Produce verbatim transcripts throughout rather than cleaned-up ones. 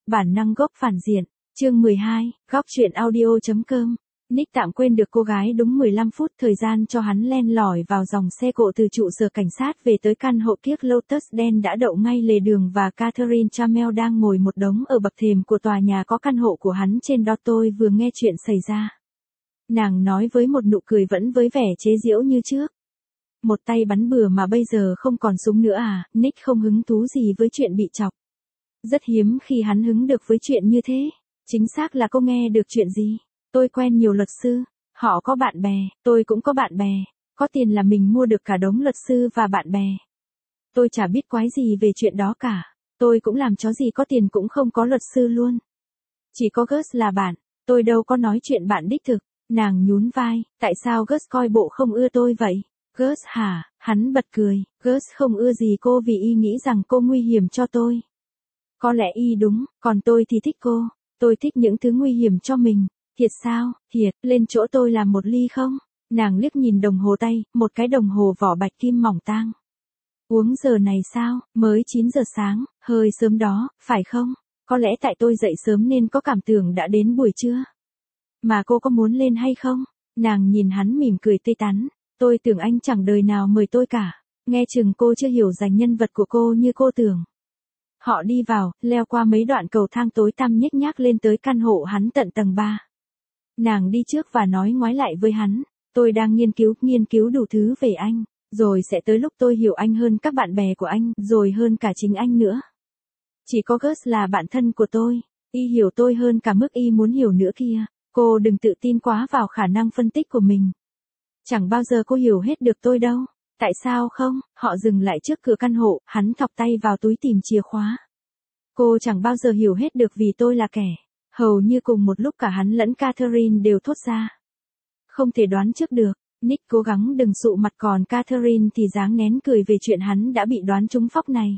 Bản năng gốc phản diện. Chương mười hai, góc truyện audio.com. Nick tạm quên được cô gái đúng mười lăm phút thời gian cho hắn len lỏi vào dòng xe cộ từ trụ sở cảnh sát về tới căn hộ kiếc Lotus đen đã đậu ngay lề đường và Catherine Chamel đang ngồi một đống ở bậc thềm của tòa nhà có căn hộ của hắn trên đó. Tôi vừa nghe chuyện xảy ra. Nàng nói với một nụ cười vẫn với vẻ chế giễu như trước. Một tay bắn bừa mà bây giờ không còn súng nữa à? Nick không hứng thú gì với chuyện bị chọc. Rất hiếm khi hắn hứng được với chuyện như thế. Chính xác là cô nghe được chuyện gì? Tôi quen nhiều luật sư, họ có bạn bè, tôi cũng có bạn bè, có tiền là mình mua được cả đống luật sư và bạn bè. Tôi chả biết quái gì về chuyện đó cả, tôi cũng làm chó gì có tiền cũng không có luật sư luôn. Chỉ có Gus là bạn, tôi đâu có nói chuyện bạn đích thực. Nàng nhún vai, tại sao Gus coi bộ không ưa tôi vậy? Gus hả? Hắn bật cười, Gus không ưa gì cô vì y nghĩ rằng cô nguy hiểm cho tôi. Có lẽ y đúng, còn tôi thì thích cô, tôi thích những thứ nguy hiểm cho mình. Thiệt sao? Thiệt, lên chỗ tôi làm một ly không? Nàng liếc nhìn đồng hồ tay, một cái đồng hồ vỏ bạch kim mỏng tang. Uống giờ này sao? Mới chín giờ sáng, hơi sớm đó, phải không? Có lẽ tại tôi dậy sớm nên có cảm tưởng đã đến buổi trưa. Mà cô có muốn lên hay không? Nàng nhìn hắn mỉm cười tươi tắn. Tôi tưởng anh chẳng đời nào mời tôi cả. Nghe chừng cô chưa hiểu dành nhân vật của cô như cô tưởng. Họ đi vào, leo qua mấy đoạn cầu thang tối tăm nhếch nhác lên tới căn hộ hắn tận tầng ba. Nàng đi trước và nói ngoái lại với hắn, tôi đang nghiên cứu, nghiên cứu đủ thứ về anh, rồi sẽ tới lúc tôi hiểu anh hơn các bạn bè của anh, rồi hơn cả chính anh nữa. Chỉ có Gus là bạn thân của tôi, y hiểu tôi hơn cả mức y muốn hiểu nữa kia, cô đừng tự tin quá vào khả năng phân tích của mình. Chẳng bao giờ cô hiểu hết được tôi đâu. Tại sao không? Họ dừng lại trước cửa căn hộ, hắn thọc tay vào túi tìm chìa khóa. Cô chẳng bao giờ hiểu hết được vì tôi là kẻ. Hầu như cùng một lúc cả hắn lẫn Catherine đều thốt ra. Không thể đoán trước được. Nick cố gắng đừng sụ mặt, còn Catherine thì dáng nén cười về chuyện hắn đã bị đoán trúng phóc này.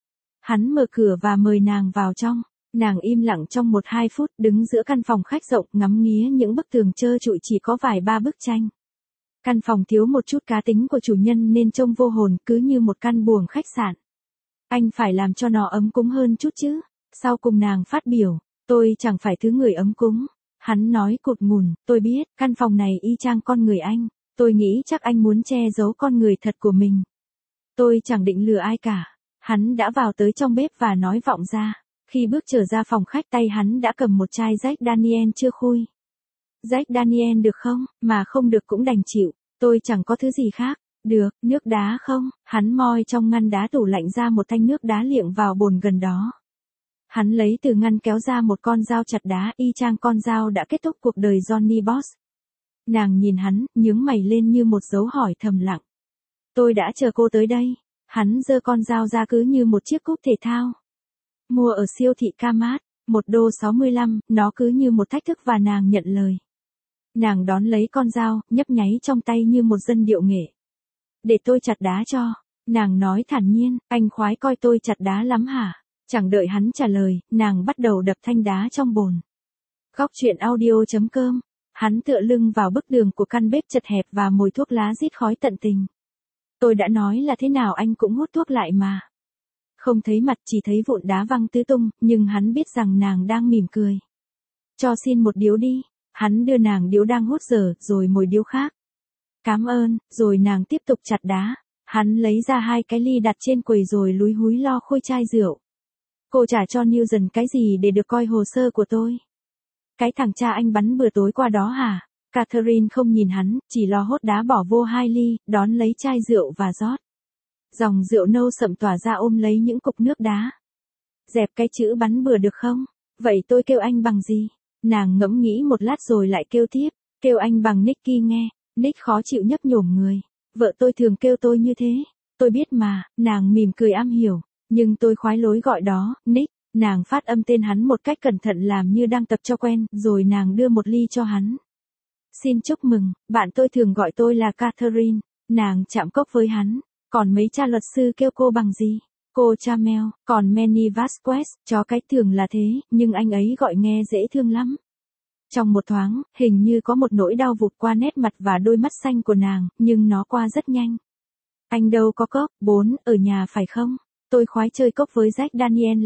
Hắn mở cửa và mời nàng vào trong. Nàng im lặng trong một hai phút, đứng giữa căn phòng khách rộng, ngắm nghía những bức tường trơ trụi chỉ có vài ba bức tranh. Căn phòng thiếu một chút cá tính của chủ nhân nên trông vô hồn, cứ như một căn buồng khách sạn. Anh phải làm cho nó ấm cúng hơn chút chứ. Sau cùng nàng phát biểu, tôi chẳng phải thứ người ấm cúng. Hắn nói cụt ngùn, tôi biết, căn phòng này y chang con người anh. Tôi nghĩ chắc anh muốn che giấu con người thật của mình. Tôi chẳng định lừa ai cả. Hắn đã vào tới trong bếp và nói vọng ra. Khi bước trở ra phòng khách, tay hắn đã cầm một chai Jack Daniel chưa khui. Jack Daniel được không? Mà không được cũng đành chịu. Tôi chẳng có thứ gì khác. Được, nước đá không? Hắn moi trong ngăn đá tủ lạnh ra một thanh nước đá liệng vào bồn gần đó. Hắn lấy từ ngăn kéo ra một con dao chặt đá, y chang con dao đã kết thúc cuộc đời Johnny Boss. Nàng nhìn hắn, nhướng mày lên như một dấu hỏi thầm lặng. Tôi đã chờ cô tới đây. Hắn giơ con dao ra cứ như một chiếc cúp thể thao. Mua ở siêu thị Kmart, một đô sáu mươi lăm, nó cứ như một thách thức và nàng nhận lời. Nàng đón lấy con dao, nhấp nháy trong tay như một dân điệu nghệ. Để tôi chặt đá cho. Nàng nói thản nhiên, anh khoái coi tôi chặt đá lắm hả? Chẳng đợi hắn trả lời, nàng bắt đầu đập thanh đá trong bồn. Góc truyện audio.com. Hắn tựa lưng vào bức tường của căn bếp chật hẹp và mùi thuốc lá rít khói tận tình. Tôi đã nói là thế nào anh cũng hút thuốc lại mà. Không thấy mặt, chỉ thấy vụn đá văng tứ tung, nhưng hắn biết rằng nàng đang mỉm cười. Cho xin một điếu đi. Hắn đưa nàng điếu đang hút dở, rồi một điếu khác. Cảm ơn, rồi nàng tiếp tục chặt đá. Hắn lấy ra hai cái ly đặt trên quầy rồi lúi húi lo khui chai rượu. Cô trả cho Newton cái gì để được coi hồ sơ của tôi? Cái thằng cha anh bắn bừa tối qua đó hả? Catherine không nhìn hắn, chỉ lo hốt đá bỏ vô hai ly, đón lấy chai rượu và rót. Dòng rượu nâu sậm tỏa ra ôm lấy những cục nước đá. Dẹp cái chữ bắn bừa được không? Vậy tôi kêu anh bằng gì? Nàng ngẫm nghĩ một lát rồi lại kêu tiếp, kêu anh bằng Nicky nghe. Nick khó chịu nhấp nhổm người. Vợ tôi thường kêu tôi như thế. Tôi biết mà, nàng mỉm cười am hiểu. Nhưng tôi khoái lối gọi đó, Nick. Nàng phát âm tên hắn một cách cẩn thận làm như đang tập cho quen, rồi nàng đưa một ly cho hắn. Xin chúc mừng, bạn tôi thường gọi tôi là Catherine. Nàng chạm cốc với hắn. Còn mấy cha luật sư kêu cô bằng gì? Cô Chamel, còn Manny Vasquez, chó cái thường là thế, nhưng anh ấy gọi nghe dễ thương lắm. Trong một thoáng, hình như có một nỗi đau vụt qua nét mặt và đôi mắt xanh của nàng, nhưng nó qua rất nhanh. Anh đâu có cốc, bốn, ở nhà phải không? Tôi khoái chơi cốc với Jack Daniel lắm.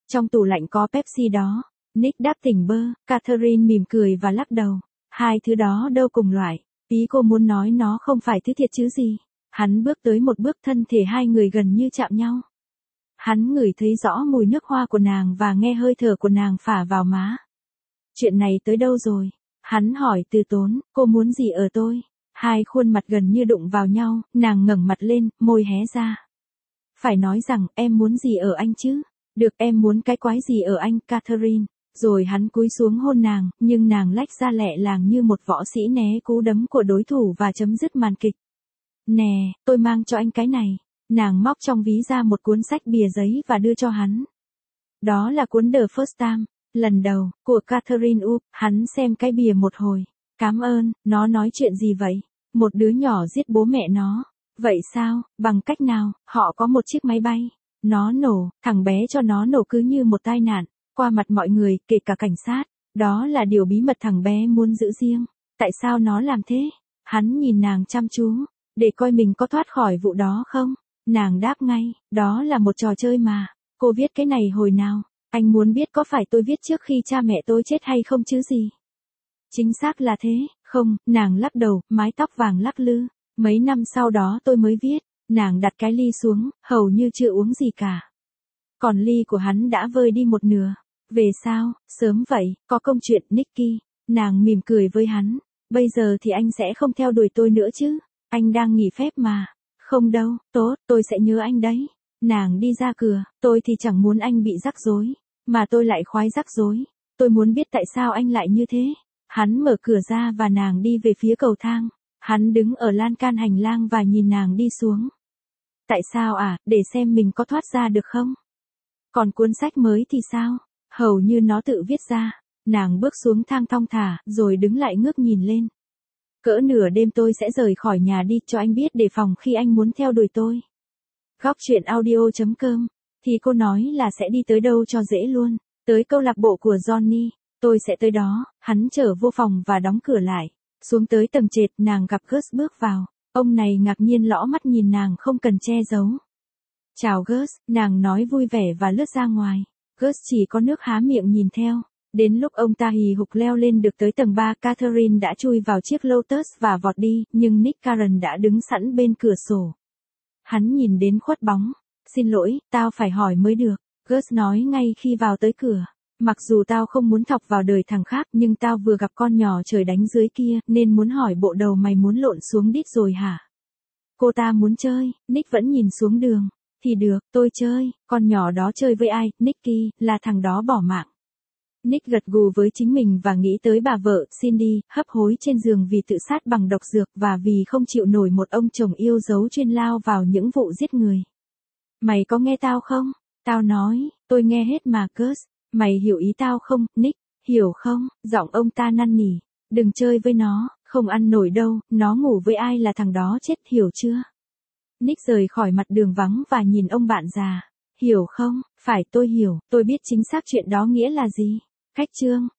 Trong tủ lạnh có Pepsi đó. Nick đáp tỉnh bơ, Catherine mỉm cười và lắc đầu. Hai thứ đó đâu cùng loại. Ý cô muốn nói nó không phải thứ thiệt chứ gì. Hắn bước tới một bước, thân thể hai người gần như chạm nhau. Hắn ngửi thấy rõ mùi nước hoa của nàng và nghe hơi thở của nàng phả vào má. Chuyện này tới đâu rồi? Hắn hỏi từ tốn, cô muốn gì ở tôi? Hai khuôn mặt gần như đụng vào nhau, nàng ngẩng mặt lên, môi hé ra. Phải nói rằng, em muốn gì ở anh chứ? Được, em muốn cái quái gì ở anh, Catherine? Rồi hắn cúi xuống hôn nàng, nhưng nàng lách ra lẹ làng như một võ sĩ né cú đấm của đối thủ và chấm dứt màn kịch. Nè, tôi mang cho anh cái này. Nàng móc trong ví ra một cuốn sách bìa giấy và đưa cho hắn. Đó là cuốn The First Time, lần đầu, của Catherine Úp. Hắn xem cái bìa một hồi. Cảm ơn, nó nói chuyện gì vậy? Một đứa nhỏ giết bố mẹ nó. Vậy sao, bằng cách nào, họ có một chiếc máy bay. Nó nổ, thằng bé cho nó nổ cứ như một tai nạn, qua mặt mọi người, kể cả cảnh sát. Đó là điều bí mật thằng bé muốn giữ riêng. Tại sao nó làm thế? Hắn nhìn nàng chăm chú, để coi mình có thoát khỏi vụ đó không? Nàng đáp ngay, đó là một trò chơi mà. Cô viết cái này hồi nào? Anh muốn biết có phải tôi viết trước khi cha mẹ tôi chết hay không chứ gì? Chính xác là thế, không, nàng lắc đầu, mái tóc vàng lắc lư. Mấy năm sau đó tôi mới viết. Nàng đặt cái ly xuống, hầu như chưa uống gì cả. Còn ly của hắn đã vơi đi một nửa. Về sao, sớm vậy, có công chuyện, Nicky. Nàng mỉm cười với hắn. Bây giờ thì anh sẽ không theo đuổi tôi nữa chứ? Anh đang nghỉ phép mà. Không đâu, tốt, tôi sẽ nhớ anh đấy. Nàng đi ra cửa, tôi thì chẳng muốn anh bị rắc rối. Mà tôi lại khoái rắc rối. Tôi muốn biết tại sao anh lại như thế. Hắn mở cửa ra và nàng đi về phía cầu thang. Hắn đứng ở lan can hành lang và nhìn nàng đi xuống. Tại sao à, để xem mình có thoát ra được không? Còn cuốn sách mới thì sao? Hầu như nó tự viết ra. Nàng bước xuống thang thong thả, rồi đứng lại ngước nhìn lên. Cỡ nửa đêm tôi sẽ rời khỏi nhà đi, cho anh biết đề phòng khi anh muốn theo đuổi tôi. Góc truyện audio chấm com. Thì cô nói là sẽ đi tới đâu cho dễ luôn. Tới câu lạc bộ của Johnny. Tôi sẽ tới đó. Hắn trở vô phòng và đóng cửa lại. Xuống tới tầng trệt, nàng gặp Gus bước vào. Ông này ngạc nhiên lõ mắt nhìn nàng không cần che giấu. Chào Gus, nàng nói vui vẻ và lướt ra ngoài. Gus chỉ có nước há miệng nhìn theo. Đến lúc ông ta hì hục leo lên được tới tầng ba, Catherine đã chui vào chiếc Lotus và vọt đi, nhưng Nick Karen đã đứng sẵn bên cửa sổ. Hắn nhìn đến khuất bóng. Xin lỗi, tao phải hỏi mới được. Gus nói ngay khi vào tới cửa. Mặc dù tao không muốn thọc vào đời thằng khác, nhưng tao vừa gặp con nhỏ trời đánh dưới kia, nên muốn hỏi bộ đầu mày muốn lộn xuống đít rồi hả? Cô ta muốn chơi. Nick vẫn nhìn xuống đường. Thì được, tôi chơi. Con nhỏ đó chơi với ai? Nicky, là thằng đó bỏ mạng. Nick gật gù với chính mình và nghĩ tới bà vợ, Cindy, hấp hối trên giường vì tự sát bằng độc dược và vì không chịu nổi một ông chồng yêu dấu chuyên lao vào những vụ giết người. Mày có nghe tao không? Tao nói, tôi nghe hết mà Gus. Mày hiểu ý tao không, Nick? Hiểu không? Giọng ông ta năn nỉ. Đừng chơi với nó, không ăn nổi đâu, nó ngủ với ai là thằng đó chết, hiểu chưa? Nick rời khỏi mặt đường vắng và nhìn ông bạn già. Hiểu không? Phải, tôi hiểu, tôi biết chính xác chuyện đó nghĩa là gì. Cách chương.